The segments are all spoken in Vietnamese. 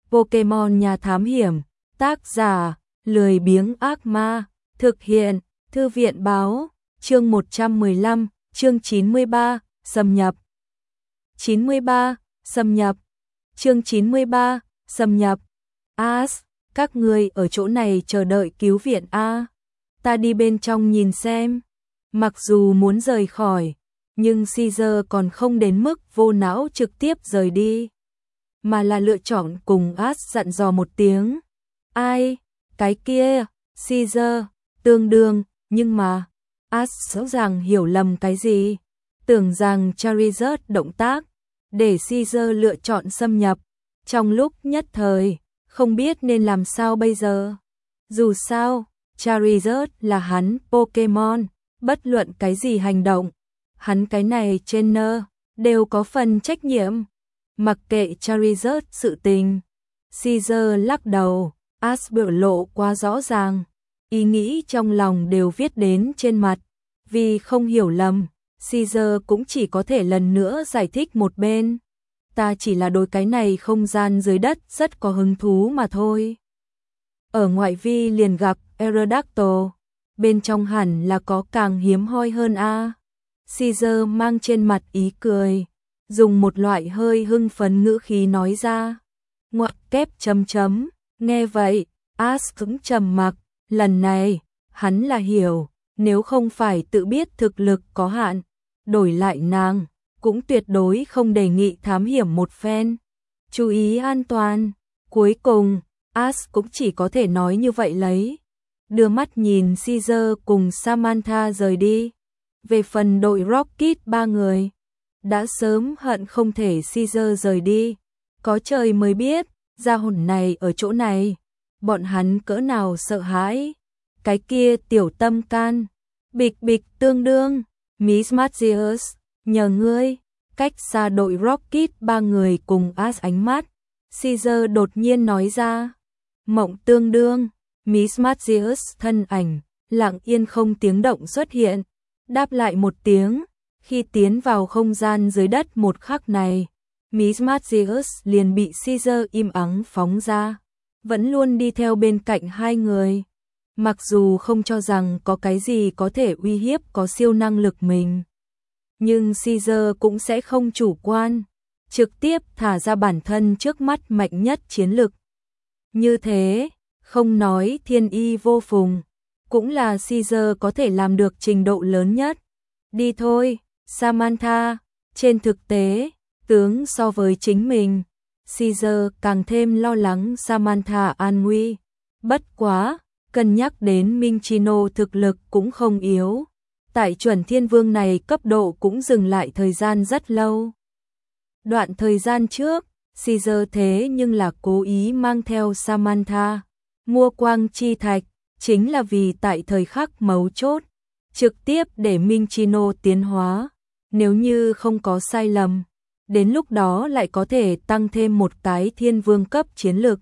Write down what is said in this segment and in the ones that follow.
Pokemon nhà thám hiểm, tác giả, lười biếng ác ma, thực hiện, thư viện báo, chương 115, chương 93, xâm nhập. 93, xâm nhập. Chương 93, xâm nhập. Các ngươi ở chỗ này chờ đợi cứu viện a. Ta đi bên trong nhìn xem. Mặc dù muốn rời khỏi, nhưng Caesar còn không đến mức vô não trực tiếp rời đi, mà là lựa chọn cùng Ash dặn dò một tiếng. Ai? Cái kia, Caesar, tương đương, nhưng mà Ash rõ ràng hiểu lầm cái gì, tưởng rằng Charizard động tác để Caesar lựa chọn xâm nhập, trong lúc nhất thời không biết nên làm sao bây giờ. Dù sao, Charizard là hắn Pokemon, bất luận cái gì hành động, hắn cái này trainer đều có phần trách nhiệm. Mặc kệ Charizard sự tình, Caesar lắc đầu, Ash biểu lộ quá rõ ràng, ý nghĩ trong lòng đều viết đến trên mặt, vì không hiểu lầm, Caesar cũng chỉ có thể lần nữa giải thích một bên. Ta chỉ là đối cái này không gian dưới đất rất có hứng thú mà thôi. Ở ngoại vi liền gặp Aerodactyl, bên trong hẳn là có càng hiếm hoi hơn a. Caesar mang trên mặt ý cười, dùng một loại hơi hưng phấn ngữ khí nói ra. Ngoặc kép chấm chấm, nghe vậy, Ash cũng trầm mặc, lần này, hắn là hiểu, nếu không phải tự biết thực lực có hạn, đổi lại nàng, cũng tuyệt đối không đề nghị thám hiểm một phen. Chú ý an toàn, cuối cùng, Ash cũng chỉ có thể nói như vậy lấy. Đưa mắt nhìn Caesar cùng Samantha rời đi. Về phần đội Rocket 3 người, đã sớm hận không thể Caesar rời đi. Có trời mới biết, gia hồn này ở chỗ này, bọn hắn cỡ nào sợ hãi. Cái kia tiểu tâm can, bịch bịch tương đương, Miss Matthews, nhờ ngươi, cách xa đội Rocket 3 người cùng Ash ánh mắt. Caesar đột nhiên nói ra, mộng tương đương, Miss Matthews thân ảnh, lặng yên không tiếng động xuất hiện, đáp lại một tiếng, khi tiến vào không gian dưới đất một khắc này, Miss Matthews liền bị Caesar im ắng phóng ra, vẫn luôn đi theo bên cạnh hai người. Mặc dù không cho rằng có cái gì có thể uy hiếp có siêu năng lực mình, nhưng Caesar cũng sẽ không chủ quan, trực tiếp thả ra bản thân trước mắt mạnh nhất chiến lực. Như thế, không nói thiên y vô phùng, cũng là Caesar có thể làm được trình độ lớn nhất. Đi thôi, Samantha, trên thực tế, tướng so với chính mình, Caesar càng thêm lo lắng Samantha an nguy. Bất quá, cân nhắc đến Minccino thực lực cũng không yếu, tại chuẩn thiên vương này cấp độ cũng dừng lại thời gian rất lâu. Đoạn thời gian trước, Caesar thế nhưng là cố ý mang theo Samantha, mua quang chi thạch, chính là vì tại thời khắc mấu chốt, trực tiếp để Minccino tiến hóa, nếu như không có sai lầm, đến lúc đó lại có thể tăng thêm một cái thiên vương cấp chiến lực.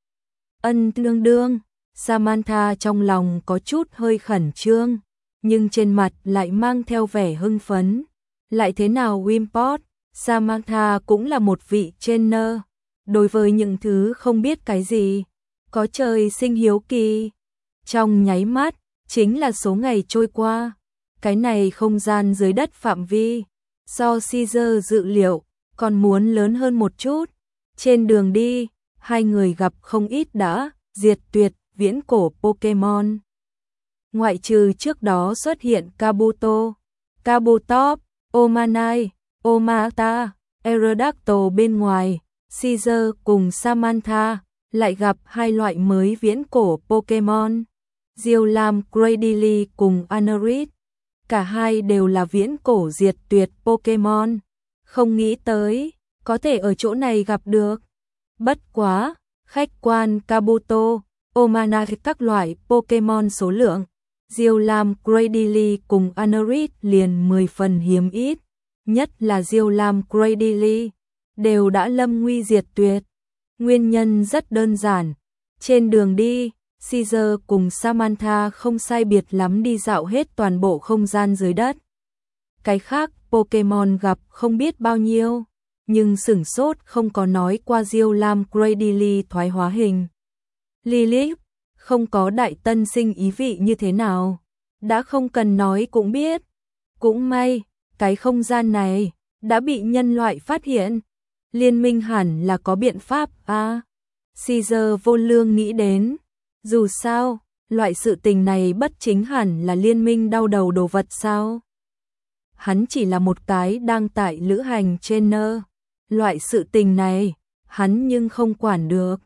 Tương đương, Samantha trong lòng có chút hơi khẩn trương, nhưng trên mặt lại mang theo vẻ hưng phấn. Lại thế nào Wimpod, Samantha cũng là một vị trainer, đối với những thứ không biết cái gì, có trời sinh hiếu kỳ. Trong nháy mắt, chính là số ngày trôi qua, cái này không gian dưới đất phạm vi, so Caesar dự liệu, còn muốn lớn hơn một chút. Trên đường đi, hai người gặp không ít đã diệt tuyệt viễn cổ Pokemon. Ngoại trừ trước đó xuất hiện Kabuto, Kabutop, Omanai, Omata, Aerodactyl bên ngoài, Caesar cùng Samantha lại gặp hai loại mới viễn cổ Pokemon, Dialga Cradily cùng Anorith. Cả hai đều là viễn cổ diệt tuyệt Pokemon, không nghĩ tới có thể ở chỗ này gặp được. Bất quá, khách quan Kabuto, Omanai các loại Pokemon số lượng, Dialga Cradily cùng Anorith liền 10 phần hiếm ít, nhất là Dialga Cradily, đều đã lâm nguy diệt tuyệt. Nguyên nhân rất đơn giản, trên đường đi, Caesar cùng Samantha không sai biệt lắm đi dạo hết toàn bộ không gian dưới đất. Cái khác Pokemon gặp không biết bao nhiêu, nhưng sửng sốt không có nói qua Diêu Lam Grady thoái hóa hình. Lilith, không có đại tân sinh ý vị như thế nào, đã không cần nói cũng biết. Cũng may, cái không gian này đã bị nhân loại phát hiện. Liên minh hẳn là có biện pháp à? Caesar vô lương nghĩ đến. Dù sao, loại sự tình này bất chính hẳn là liên minh đau đầu đồ vật sao? Hắn chỉ là một cái đang tại lữ hành trên nơ. Loại sự tình này, hắn nhưng không quản được.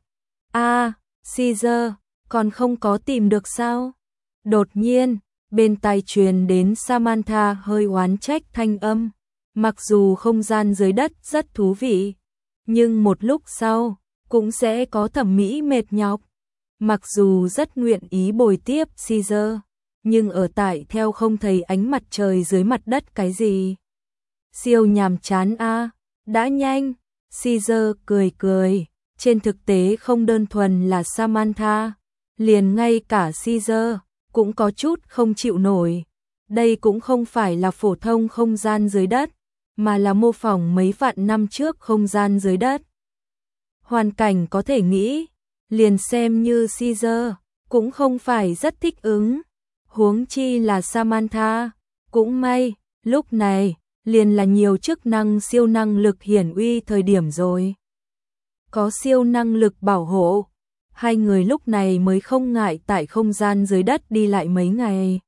Caesar, còn không có tìm được sao? Đột nhiên, bên tai truyền đến Samantha hơi oán trách thanh âm. Mặc dù không gian dưới đất rất thú vị, nhưng một lúc sau, cũng sẽ có thẩm mỹ mệt nhọc. Mặc dù rất nguyện ý bồi tiếp Caesar, nhưng ở tại theo không thấy ánh mặt trời dưới mặt đất cái gì. Siêu nhàm chán a, đã nhanh. Caesar cười cười, trên thực tế không đơn thuần là Samantha, liền ngay cả Caesar cũng có chút không chịu nổi. Đây cũng không phải là phổ thông không gian dưới đất, mà là mô phỏng mấy vạn năm trước không gian dưới đất. Hoàn cảnh có thể nghĩ, liền xem như Caesar cũng không phải rất thích ứng, huống chi là Samantha. Cũng may, lúc này liền là nhiều chức năng siêu năng lực hiển uy thời điểm rồi. Có siêu năng lực bảo hộ, hai người lúc này mới không ngại tại không gian dưới đất đi lại mấy ngày.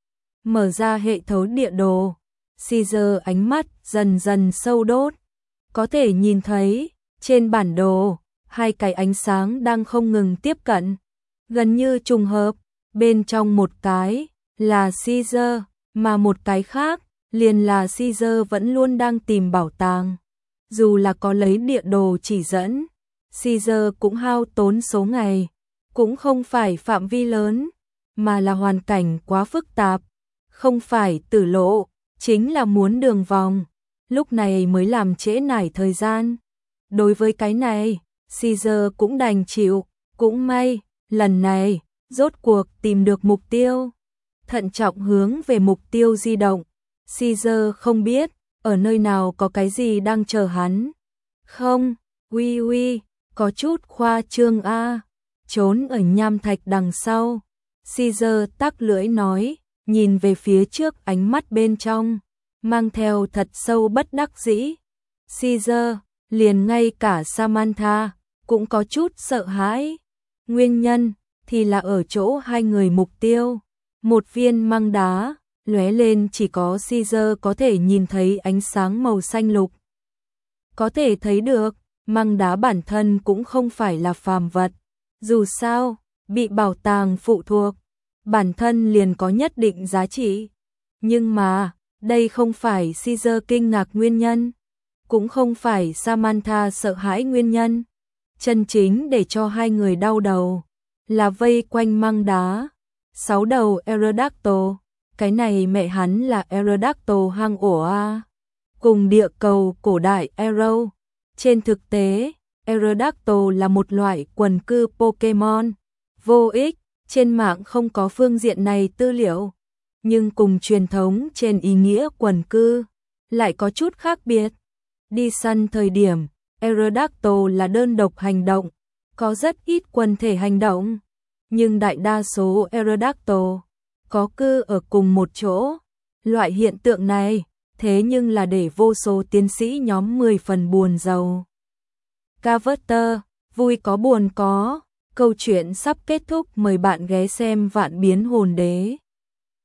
Mở ra hệ thống địa đồ, Caesar ánh mắt dần dần sâu đốt. Có thể nhìn thấy, trên bản đồ, hai cái ánh sáng đang không ngừng tiếp cận. Gần như trùng hợp, bên trong một cái là Caesar, mà một cái khác liền là Caesar vẫn luôn đang tìm bảo tàng. Dù là có lấy địa đồ chỉ dẫn, Caesar cũng hao tốn số ngày, cũng không phải phạm vi lớn, mà là hoàn cảnh quá phức tạp, không phải tử lộ, chính là muốn đường vòng, lúc này mới làm trễ nải thời gian. Đối với cái này, Caesar cũng đành chịu, cũng may, lần này, rốt cuộc tìm được mục tiêu. Thận trọng hướng về mục tiêu di động, Caesar không biết, ở nơi nào có cái gì đang chờ hắn. Không, uy, có chút khoa trương a. Trốn ở nham thạch đằng sau. Caesar tắc lưỡi nói, nhìn về phía trước ánh mắt bên trong, mang theo thật sâu bất đắc dĩ. Caesar, liền ngay cả Samantha, cũng có chút sợ hãi. Nguyên nhân, thì là ở chỗ hai người mục tiêu. Một viên măng đá, lóe lên chỉ có Caesar có thể nhìn thấy ánh sáng màu xanh lục. Có thể thấy được, măng đá bản thân cũng không phải là phàm vật. Dù sao, bị bảo tàng phụ thuộc, bản thân liền có nhất định giá trị. Nhưng mà, đây không phải Caesar kinh ngạc nguyên nhân, cũng không phải Samantha sợ hãi nguyên nhân. Chân chính để cho hai người đau đầu, là vây quanh măng đá. 6 đầu Aerodactyl, cái này mẹ hắn là Aerodactyl hang ổ a. Cùng địa cầu cổ đại Aero. Trên thực tế, Aerodactyl là một loại quần cư Pokemon. Vô ích, trên mạng không có phương diện này tư liệu. Nhưng cùng truyền thống trên ý nghĩa quần cư, lại có chút khác biệt. Đi săn thời điểm, Aerodactyl là đơn độc hành động, có rất ít quần thể hành động. Nhưng đại đa số Aerodactyl có cư ở cùng một chỗ. Loại hiện tượng này, thế nhưng là để vô số tiến sĩ nhóm 10 phần buồn rầu. Carver, vui có buồn có. Câu chuyện sắp kết thúc, mời bạn ghé xem Vạn Biến Hồn Đế.